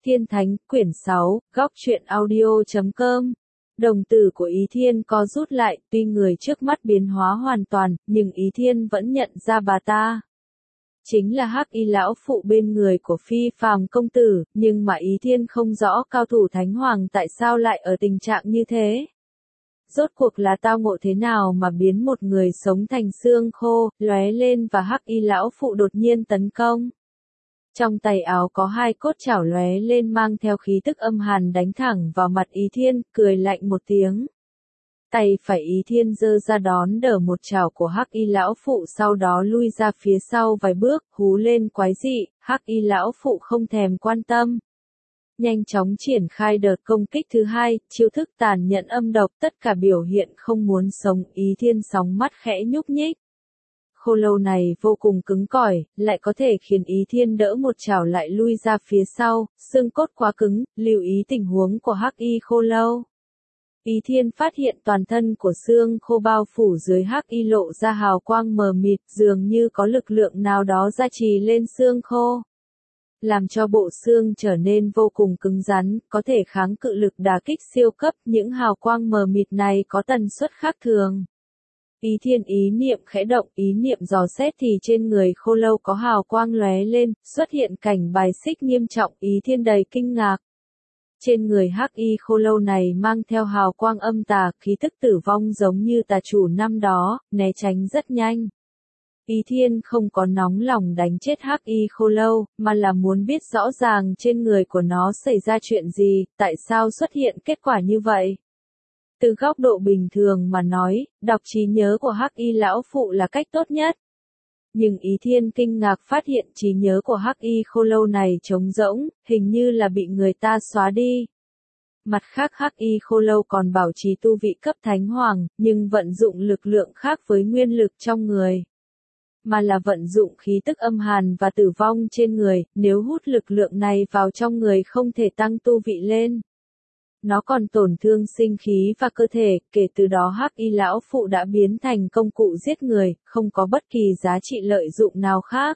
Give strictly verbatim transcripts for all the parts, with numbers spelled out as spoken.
Thiên Thánh, quyển sáu, góc truyện audio chấm com. Đồng tử của Ý Thiên co rút lại, tuy người trước mắt biến hóa hoàn toàn, nhưng Ý Thiên vẫn nhận ra bà ta. Chính là Hắc Y lão phụ bên người của Phi Phàm công tử, nhưng mà Ý Thiên không rõ cao thủ Thánh Hoàng tại sao lại ở tình trạng như thế. Rốt cuộc là tao ngộ thế nào mà biến một người sống thành xương khô, lóe lên và Hắc Y lão phụ đột nhiên tấn công. Trong tay áo có hai cốt chảo lóe lên mang theo khí tức âm hàn đánh thẳng vào mặt Ý Thiên, cười lạnh một tiếng. Tay phải Ý Thiên giơ ra đón đỡ một chảo của Hắc Y lão phụ, sau đó lui ra phía sau vài bước, hú lên quái dị. Hắc Y lão phụ không thèm quan tâm, nhanh chóng triển khai đợt công kích thứ hai, chiêu thức tàn nhẫn âm độc, tất cả biểu hiện không muốn sống. Ý Thiên sóng mắt khẽ nhúc nhích. Khô lâu này vô cùng cứng cỏi, lại có thể khiến Ý Thiên đỡ một chảo lại lui ra phía sau, xương cốt quá cứng. Lưu ý tình huống của Hắc Y khô lâu. Ý Thiên phát hiện toàn thân của xương khô bao phủ dưới Hắc Y lộ ra hào quang mờ mịt, dường như có lực lượng nào đó gia trì lên xương khô, làm cho bộ xương trở nên vô cùng cứng rắn, có thể kháng cự lực đả kích siêu cấp. Những hào quang mờ mịt này có tần suất khác thường. Ý Thiên ý niệm khẽ động, ý niệm dò xét thì trên người khô lâu có hào quang lóe lên, xuất hiện cảnh bài xích nghiêm trọng. Ý Thiên đầy kinh ngạc. Trên người Hắc Y khô lâu này mang theo hào quang âm tà, khí tức tử vong giống như tà chủ năm đó, né tránh rất nhanh. Ý Thiên không có nóng lòng đánh chết Hắc Y khô lâu, mà là muốn biết rõ ràng trên người của nó xảy ra chuyện gì, tại sao xuất hiện kết quả như vậy. Từ góc độ bình thường mà nói, đọc trí nhớ của Hắc Y lão phụ là cách tốt nhất. Nhưng Ý Thiên kinh ngạc phát hiện trí nhớ của Hắc Y khô lâu này trống rỗng, hình như là bị người ta xóa đi. Mặt khác Hắc Y khô lâu còn bảo trì tu vị cấp Thánh Hoàng, nhưng vận dụng lực lượng khác với nguyên lực trong người, mà là vận dụng khí tức âm hàn và tử vong trên người. Nếu hút lực lượng này vào trong người không thể tăng tu vị lên, nó còn tổn thương sinh khí và cơ thể. Kể từ đó Hắc Y lão phụ đã biến thành công cụ giết người, không có bất kỳ giá trị lợi dụng nào khác.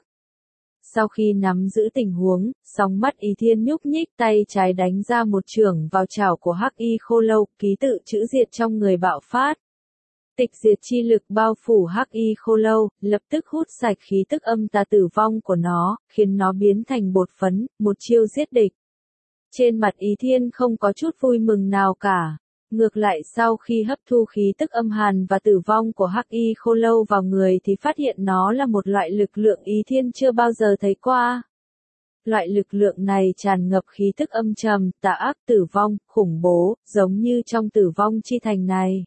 Sau khi nắm giữ tình huống, sóng mắt Ý Thiên nhúc nhích, tay trái đánh ra một chưởng vào chảo của Hắc Y khô lâu, ký tự chữ diệt trong người bạo phát. Tịch diệt chi lực bao phủ Hắc Y khô lâu, lập tức hút sạch khí tức âm tà tử vong của nó, khiến nó biến thành bột phấn, một chiêu giết địch. Trên mặt Ý Thiên không có chút vui mừng nào cả. Ngược lại sau khi hấp thu khí tức âm hàn và tử vong của Hắc Y khô lâu vào người thì phát hiện nó là một loại lực lượng Ý Thiên chưa bao giờ thấy qua. Loại lực lượng này tràn ngập khí tức âm trầm, tà ác, tử vong, khủng bố, giống như trong Tử Vong Chi Thành này.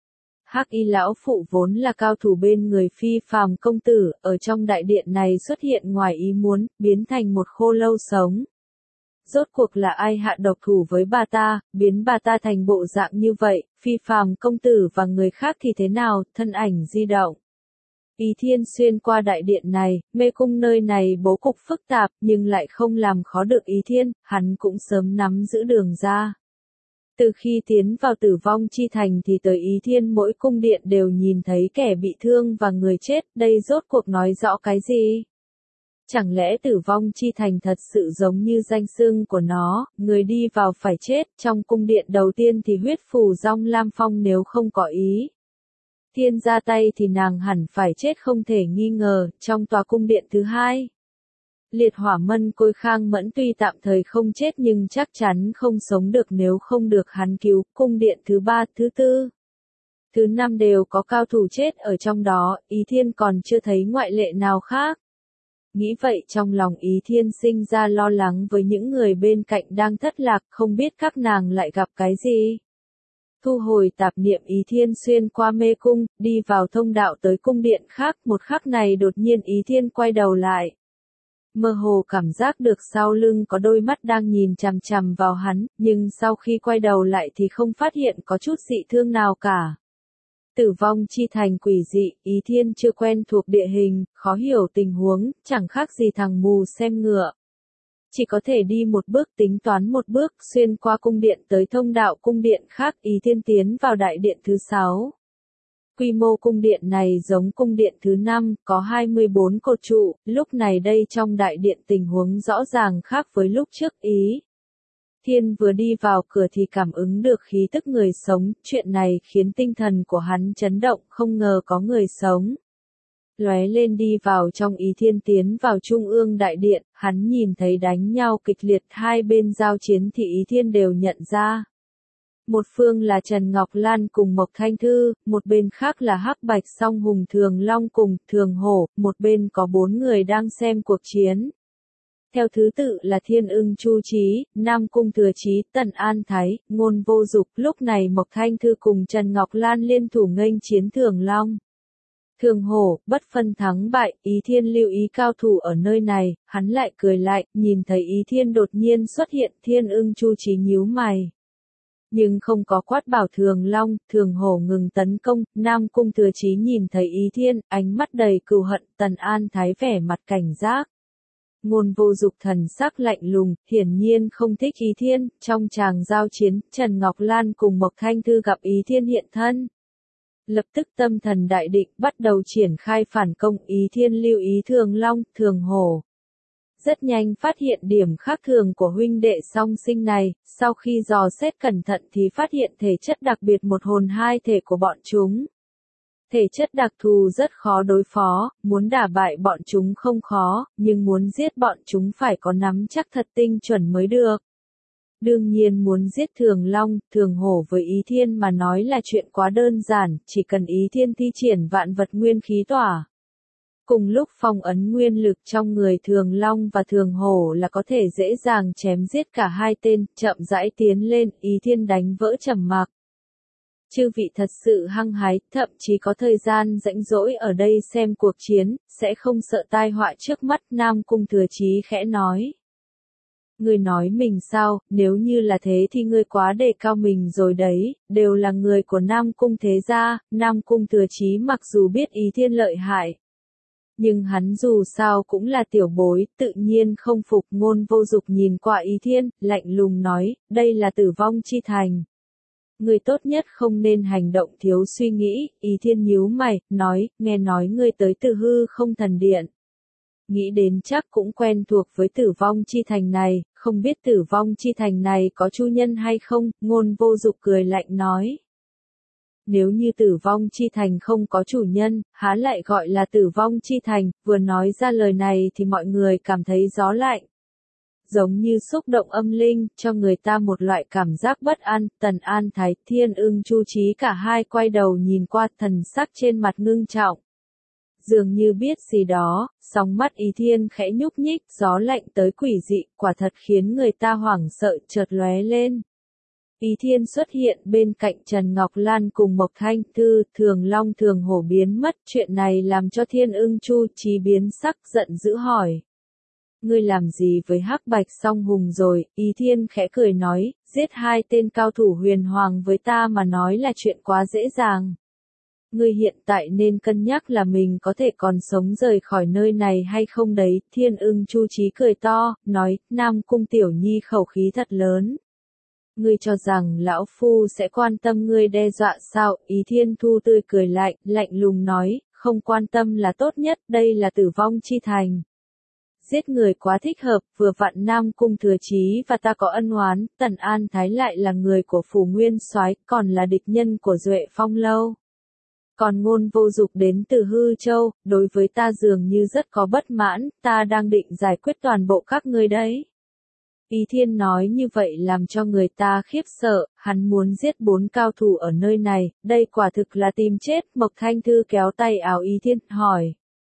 Hắc Y lão phụ vốn là cao thủ bên người Phi Phàm công tử, ở trong đại điện này xuất hiện ngoài ý muốn, biến thành một khô lâu sống. Rốt cuộc là ai hạ độc thủ với bà ta, biến bà ta thành bộ dạng như vậy? Phi Phàm công tử và người khác thì thế nào? Thân ảnh di động. Ý Thiên xuyên qua đại điện này, mê cung nơi này bố cục phức tạp, nhưng lại không làm khó được Ý Thiên, hắn cũng sớm nắm giữ đường ra. Từ khi tiến vào Tử Vong Chi Thành thì tới Ý Thiên mỗi cung điện đều nhìn thấy kẻ bị thương và người chết, đây rốt cuộc nói rõ cái gì? Chẳng lẽ Tử Vong Chi Thành thật sự giống như danh xưng của nó, người đi vào phải chết? Trong cung điện đầu tiên thì huyết phù Rong Lam Phong nếu không có Ý Thiên ra tay thì nàng hẳn phải chết không thể nghi ngờ. Trong tòa cung điện thứ hai, liệt hỏa mân Côi Khang Mẫn tuy tạm thời không chết nhưng chắc chắn không sống được nếu không được hắn cứu. Cung điện thứ ba, thứ tư, thứ năm đều có cao thủ chết ở trong đó, Ý Thiên còn chưa thấy ngoại lệ nào khác. Nghĩ vậy trong lòng Ý Thiên sinh ra lo lắng với những người bên cạnh đang thất lạc, không biết các nàng lại gặp cái gì. Thu hồi tạp niệm, Ý Thiên xuyên qua mê cung, đi vào thông đạo tới cung điện khác. Một khắc này đột nhiên Ý Thiên quay đầu lại, mơ hồ cảm giác được sau lưng có đôi mắt đang nhìn chằm chằm vào hắn, nhưng sau khi quay đầu lại thì không phát hiện có chút dị thương nào cả. Tử Vong Chi Thành quỷ dị, Ý Thiên chưa quen thuộc địa hình, khó hiểu tình huống, chẳng khác gì thằng mù xem ngựa. Chỉ có thể đi một bước tính toán một bước, xuyên qua cung điện tới thông đạo cung điện khác. Ý Thiên tiến vào đại điện thứ sáu. Quy mô cung điện này giống cung điện thứ năm, có hai mươi bốn cột trụ. Lúc này đây trong đại điện tình huống rõ ràng khác với lúc trước. Ý Thiên vừa đi vào cửa thì cảm ứng được khí tức người sống, chuyện này khiến tinh thần của hắn chấn động, không ngờ có người sống. Lóe lên đi vào trong. Ý Thiên tiến vào trung ương đại điện, hắn nhìn thấy đánh nhau kịch liệt, hai bên giao chiến thì Ý Thiên đều nhận ra. Một phương là Trần Ngọc Lan cùng Mộc Thanh Thư, một bên khác là Hắc Bạch Song Hùng Thường Long cùng Thường Hổ, một bên có bốn người đang xem cuộc chiến. Theo thứ tự là Thiên Ưng Chu Chí, Nam Cung Thừa Chí, Tần An Thái, Ngôn Vô Dục. Lúc này Mộc Thanh Thư cùng Trần Ngọc Lan liên thủ nghênh chiến Thường Long. Thường Hổ, bất phân thắng bại. Ý Thiên lưu ý cao thủ ở nơi này, hắn lại cười lại, nhìn thấy Ý Thiên đột nhiên xuất hiện. Thiên Ưng Chu Chí nhíu mày. Nhưng không có quát bảo Thường Long, Thường Hổ ngừng tấn công. Nam Cung Thừa Chí nhìn thấy Ý Thiên, ánh mắt đầy cừu hận. Tần An Thái vẻ mặt cảnh giác. Ngôn Vô Dục thần sắc lạnh lùng, hiển nhiên không thích Ý Thiên. Trong tràng giao chiến, Trần Ngọc Lan cùng Mộc Thanh Thư gặp Ý Thiên hiện thân. Lập tức tâm thần đại định, bắt đầu triển khai phản công. Ý Thiên lưu ý Thường Long, Thường Hổ. Rất nhanh phát hiện điểm khác thường của huynh đệ song sinh này, sau khi dò xét cẩn thận thì phát hiện thể chất đặc biệt một hồn hai thể của bọn chúng. Thể chất đặc thù rất khó đối phó, muốn đả bại bọn chúng không khó, nhưng muốn giết bọn chúng phải có nắm chắc thật tinh chuẩn mới được. Đương nhiên muốn giết Thường Long, Thường Hổ với Ý Thiên mà nói là chuyện quá đơn giản, chỉ cần Ý Thiên thi triển vạn vật nguyên khí tỏa. Cùng lúc phong ấn nguyên lực trong người Thường Long và Thường Hổ là có thể dễ dàng chém giết cả hai tên, chậm rãi tiến lên. Ý Thiên đánh vỡ trầm mặc. Chư vị thật sự hăng hái, thậm chí có thời gian rãnh rỗi ở đây xem cuộc chiến, sẽ không sợ tai họa trước mắt. Nam Cung Thừa Chí khẽ nói. Ngươi nói mình sao, nếu như là thế thì ngươi quá đề cao mình rồi đấy, đều là người của Nam Cung thế gia. Nam Cung Thừa Chí mặc dù biết Ý Thiên lợi hại, nhưng hắn dù sao cũng là tiểu bối, tự nhiên không phục. Ngôn Vô Dục nhìn qua Ý Thiên, lạnh lùng nói, đây là tử vong chi thành. Ngươi tốt nhất không nên hành động thiếu suy nghĩ. Ý Thiên nhíu mày, nói, nghe nói ngươi tới từ hư không thần điện. Nghĩ đến chắc cũng quen thuộc với tử vong chi thành này, không biết tử vong chi thành này có chủ nhân hay không. Ngôn Vô Dục cười lạnh nói. Nếu như tử vong chi thành không có chủ nhân, há lại gọi là tử vong chi thành. Vừa nói ra lời này thì mọi người cảm thấy gió lạnh. Giống như xúc động âm linh, cho người ta một loại cảm giác bất an. Tần An Thái, Thiên Ưng Chu Chí cả hai quay đầu nhìn qua, thần sắc trên mặt ngưng trọng. Dường như biết gì đó, sóng mắt Ý Thiên khẽ nhúc nhích, gió lạnh tới quỷ dị, quả thật khiến người ta hoảng sợ. Chợt lóe lên. Ý Thiên xuất hiện bên cạnh Trần Ngọc Lan cùng Mộc Thanh Thư. Thường Long Thường Hổ biến mất, chuyện này làm cho Thiên Ưng Chu Chí biến sắc, giận dữ hỏi. Ngươi làm gì với Hắc Bạch Song Hùng rồi? Ý Thiên khẽ cười nói, giết hai tên cao thủ huyền hoàng với ta mà nói là chuyện quá dễ dàng. Ngươi hiện tại nên cân nhắc là mình có thể còn sống rời khỏi nơi này hay không đấy. Thiên Ưng Chu Chí cười to, nói, Nam Cung Tiểu Nhi khẩu khí thật lớn. Ngươi cho rằng lão phu sẽ quan tâm ngươi đe dọa sao? Ý Thiên Thu tươi cười lạnh, lạnh lùng nói, không quan tâm là tốt nhất, đây là tử vong chi thành. Giết người quá thích hợp, vừa vặn Nam Cung Thừa Chí và ta có ân oán. Tần An Thái lại là người của Phủ Nguyên Soái, còn là địch nhân của Duệ Phong Lâu. Còn Ngôn Vô Dục đến từ Hư Châu, đối với ta dường như rất có bất mãn, ta đang định giải quyết toàn bộ các ngươi đấy. Ý Thiên nói như vậy làm cho người ta khiếp sợ, hắn muốn giết bốn cao thủ ở nơi này, đây quả thực là tìm chết. Mộc Thanh Thư kéo tay áo Ý Thiên, hỏi.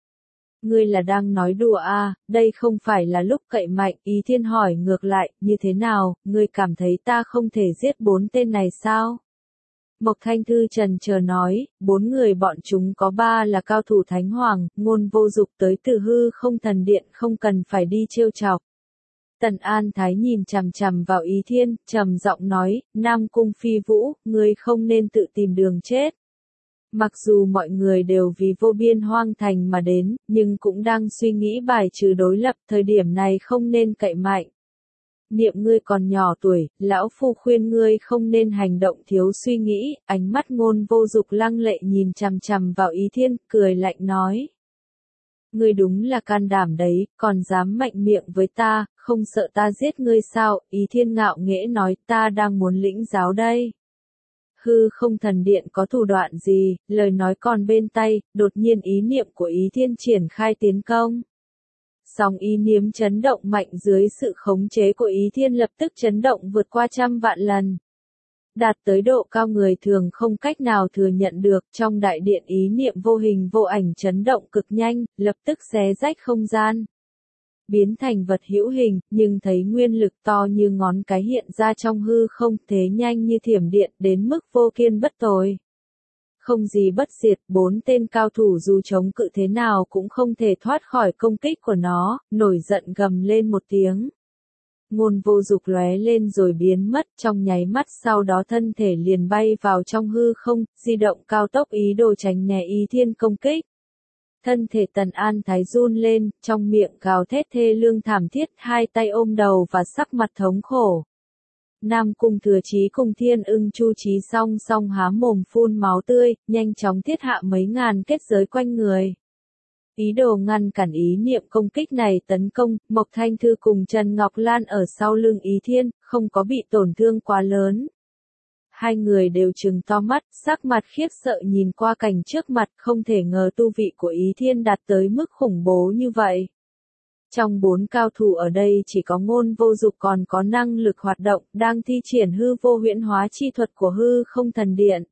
Ngươi là đang nói đùa à, đây không phải là lúc cậy mạnh. Ý Thiên hỏi ngược lại, như thế nào, ngươi cảm thấy ta không thể giết bốn tên này sao? Mộc Thanh Thư trần chờ nói, bốn người bọn chúng có ba là cao thủ thánh hoàng. Ngôn Vô Dục tới từ hư không thần điện, không cần phải đi trêu chọc. Tần An Thái nhìn chằm chằm vào Ý Thiên, trầm giọng nói, Nam Cung Phi Vũ, ngươi không nên tự tìm đường chết. Mặc dù mọi người đều vì vô biên hoang thành mà đến, nhưng cũng đang suy nghĩ bài trừ đối lập, thời điểm này không nên cậy mạnh. Niệm ngươi còn nhỏ tuổi, lão phu khuyên ngươi không nên hành động thiếu suy nghĩ. Ánh mắt Ngôn Vô Dục lăng lệ nhìn chằm chằm vào Ý Thiên, cười lạnh nói. Ngươi đúng là can đảm đấy, còn dám mạnh miệng với ta, không sợ ta giết ngươi sao? Ý Thiên ngạo nghễ nói, ta đang muốn lĩnh giáo đây. Hư không thần điện có thủ đoạn gì? Lời nói còn bên tay, đột nhiên ý niệm của Ý Thiên triển khai tiến công. Sóng ý niệm chấn động mạnh dưới sự khống chế của Ý Thiên lập tức chấn động vượt qua trăm vạn lần. Đạt tới độ cao người thường không cách nào thừa nhận được, trong đại điện ý niệm vô hình vô ảnh chấn động cực nhanh, lập tức xé rách không gian. Biến thành vật hữu hình, nhưng thấy nguyên lực to như ngón cái hiện ra trong hư không, thế nhanh như thiểm điện, đến mức vô kiên bất tồi. Không gì bất diệt, bốn tên cao thủ dù chống cự thế nào cũng không thể thoát khỏi công kích của nó, nổi giận gầm lên một tiếng. Ngôn vô dục lóe lên rồi biến mất, trong nháy mắt sau đó thân thể liền bay vào trong hư không, di động cao tốc ý đồ tránh né Ý Thiên công kích. Thân thể Tần An Thái run lên, trong miệng gào thét thê lương thảm thiết, hai tay ôm đầu và sắc mặt thống khổ. Nam Cung Thừa Chí cùng Thiên Ưng Chu Chí song song há mồm phun máu tươi, nhanh chóng thiết hạ mấy ngàn kết giới quanh người. Ý đồ ngăn cản ý niệm công kích này tấn công, Mộc Thanh Thư cùng Trần Ngọc Lan ở sau lưng Ý Thiên, không có bị tổn thương quá lớn. Hai người đều trừng to mắt, sắc mặt khiếp sợ nhìn qua cảnh trước mặt, không thể ngờ tu vị của Ý Thiên đạt tới mức khủng bố như vậy. Trong bốn cao thủ ở đây chỉ có Ngôn Vô Dục còn có năng lực hoạt động, đang thi triển hư vô huyễn hóa chi thuật của hư không thần điện.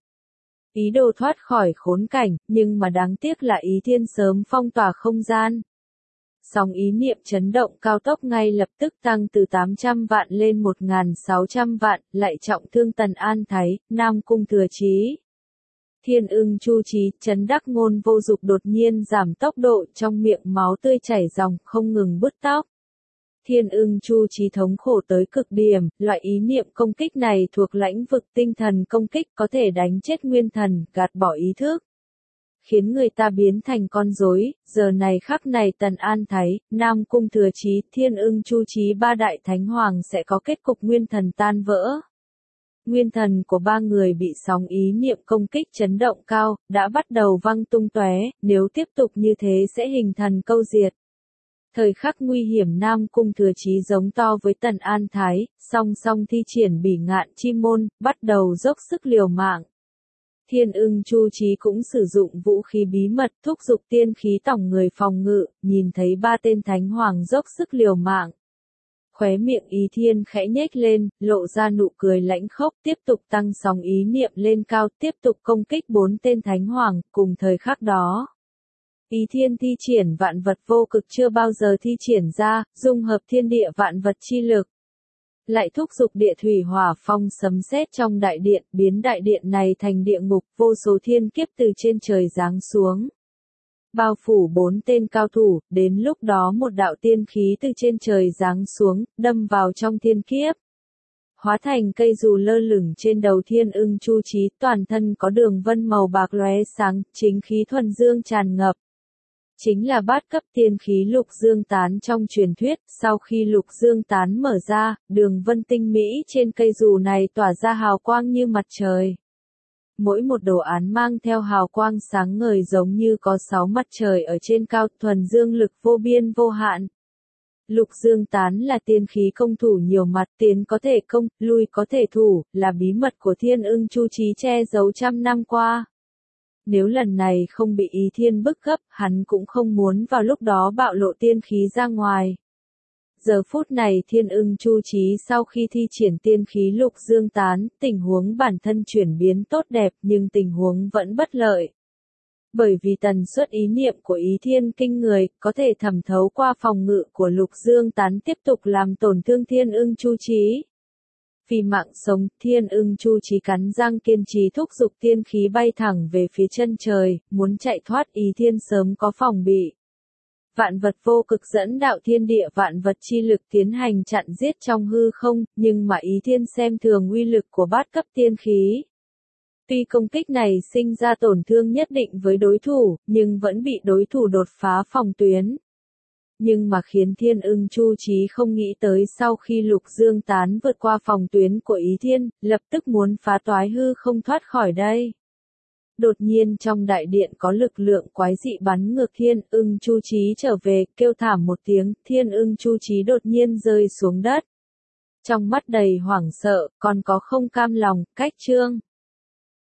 Ý đồ thoát khỏi khốn cảnh, nhưng mà đáng tiếc là Ý Thiên sớm phong tỏa không gian. Sóng ý niệm chấn động cao tốc ngay lập tức tăng từ tám trăm vạn lên một nghìn sáu trăm vạn, lại trọng thương Tần An Thái, Nam Cung Thừa Chí. Thiên Ưng Chu Chí, Trấn Đắc Ngôn Vô Dục đột nhiên giảm tốc độ, trong miệng máu tươi chảy ròng, không ngừng bứt tóc. Thiên Ưng Chu Chí thống khổ tới cực điểm, loại ý niệm công kích này thuộc lãnh vực tinh thần công kích có thể đánh chết nguyên thần, gạt bỏ ý thức. Khiến người ta biến thành con rối. Giờ này khắc này Tần An Thái, Nam Cung Thừa Chí, Thiên Ưng Chu Chí ba đại thánh hoàng sẽ có kết cục nguyên thần tan vỡ. Nguyên thần của ba người bị sóng ý niệm công kích chấn động cao, đã bắt đầu văng tung tóe, nếu tiếp tục như thế sẽ hình thần câu diệt. Thời khắc nguy hiểm Nam Cung Thừa Chí giống to với Tần An Thái, song song thi triển bỉ ngạn chi môn, bắt đầu dốc sức liều mạng. Thiên Ưng Chu Chí cũng sử dụng vũ khí bí mật thúc giục tiên khí tổng người phòng ngự, nhìn thấy ba tên thánh hoàng dốc sức liều mạng. Khóe miệng Ý Thiên khẽ nhếch lên, lộ ra nụ cười lãnh khốc, tiếp tục tăng sóng ý niệm lên cao, tiếp tục công kích bốn tên thánh hoàng, cùng thời khắc đó. Ý Thiên thi triển vạn vật vô cực chưa bao giờ thi triển ra, dung hợp thiên địa vạn vật chi lực. Lại thúc giục địa thủy hỏa phong sấm sét trong đại điện, biến đại điện này thành địa ngục, vô số thiên kiếp từ trên trời giáng xuống. Bao phủ bốn tên cao thủ, đến lúc đó một đạo tiên khí từ trên trời giáng xuống, đâm vào trong thiên kiếp. Hóa thành cây dù lơ lửng trên đầu Thiên Ưng Chu Chí, toàn thân có đường vân màu bạc lóe sáng, chính khí thuần dương tràn ngập. Chính là bát cấp tiên khí lục dương tán trong truyền thuyết, sau khi lục dương tán mở ra, đường vân tinh mỹ trên cây dù này tỏa ra hào quang như mặt trời. Mỗi một đồ án mang theo hào quang sáng ngời giống như có sáu mặt trời ở trên cao, thuần dương lực vô biên vô hạn. Lục dương tán là tiên khí công thủ nhiều mặt, tiến có thể công, lui có thể thủ, là bí mật của Thiên Ưng Chu Chí che giấu trăm năm qua. Nếu lần này không bị Ý Thiên bức gấp, hắn cũng không muốn vào lúc đó bạo lộ tiên khí ra ngoài. Giờ phút này Thiên Ưng Chu Chí sau khi thi triển tiên khí lục dương tán, tình huống bản thân chuyển biến tốt đẹp nhưng tình huống vẫn bất lợi. Bởi vì tần suất ý niệm của Ý Thiên kinh người, có thể thẩm thấu qua phòng ngự của lục dương tán tiếp tục làm tổn thương Thiên Ưng Chu Chí. Vì mạng sống, Thiên Ưng Chu Chí cắn răng kiên trì thúc giục tiên khí bay thẳng về phía chân trời, muốn chạy thoát Ý Thiên sớm có phòng bị. Vạn vật vô cực dẫn đạo thiên địa vạn vật chi lực tiến hành chặn giết trong hư không, nhưng mà Ý Thiên xem thường uy lực của bát cấp tiên khí. Tuy công kích này sinh ra tổn thương nhất định với đối thủ, nhưng vẫn bị đối thủ đột phá phòng tuyến. Nhưng mà khiến Thiên Ưng Chu Chí không nghĩ tới sau khi lục dương tán vượt qua phòng tuyến của Ý Thiên, lập tức muốn phá toái hư không thoát khỏi đây. Đột nhiên trong đại điện có lực lượng quái dị bắn ngược Thiên Ưng Chu Chí trở về, kêu thảm một tiếng, Thiên Ưng Chu Chí đột nhiên rơi xuống đất. Trong mắt đầy hoảng sợ, còn có không cam lòng, cách chương.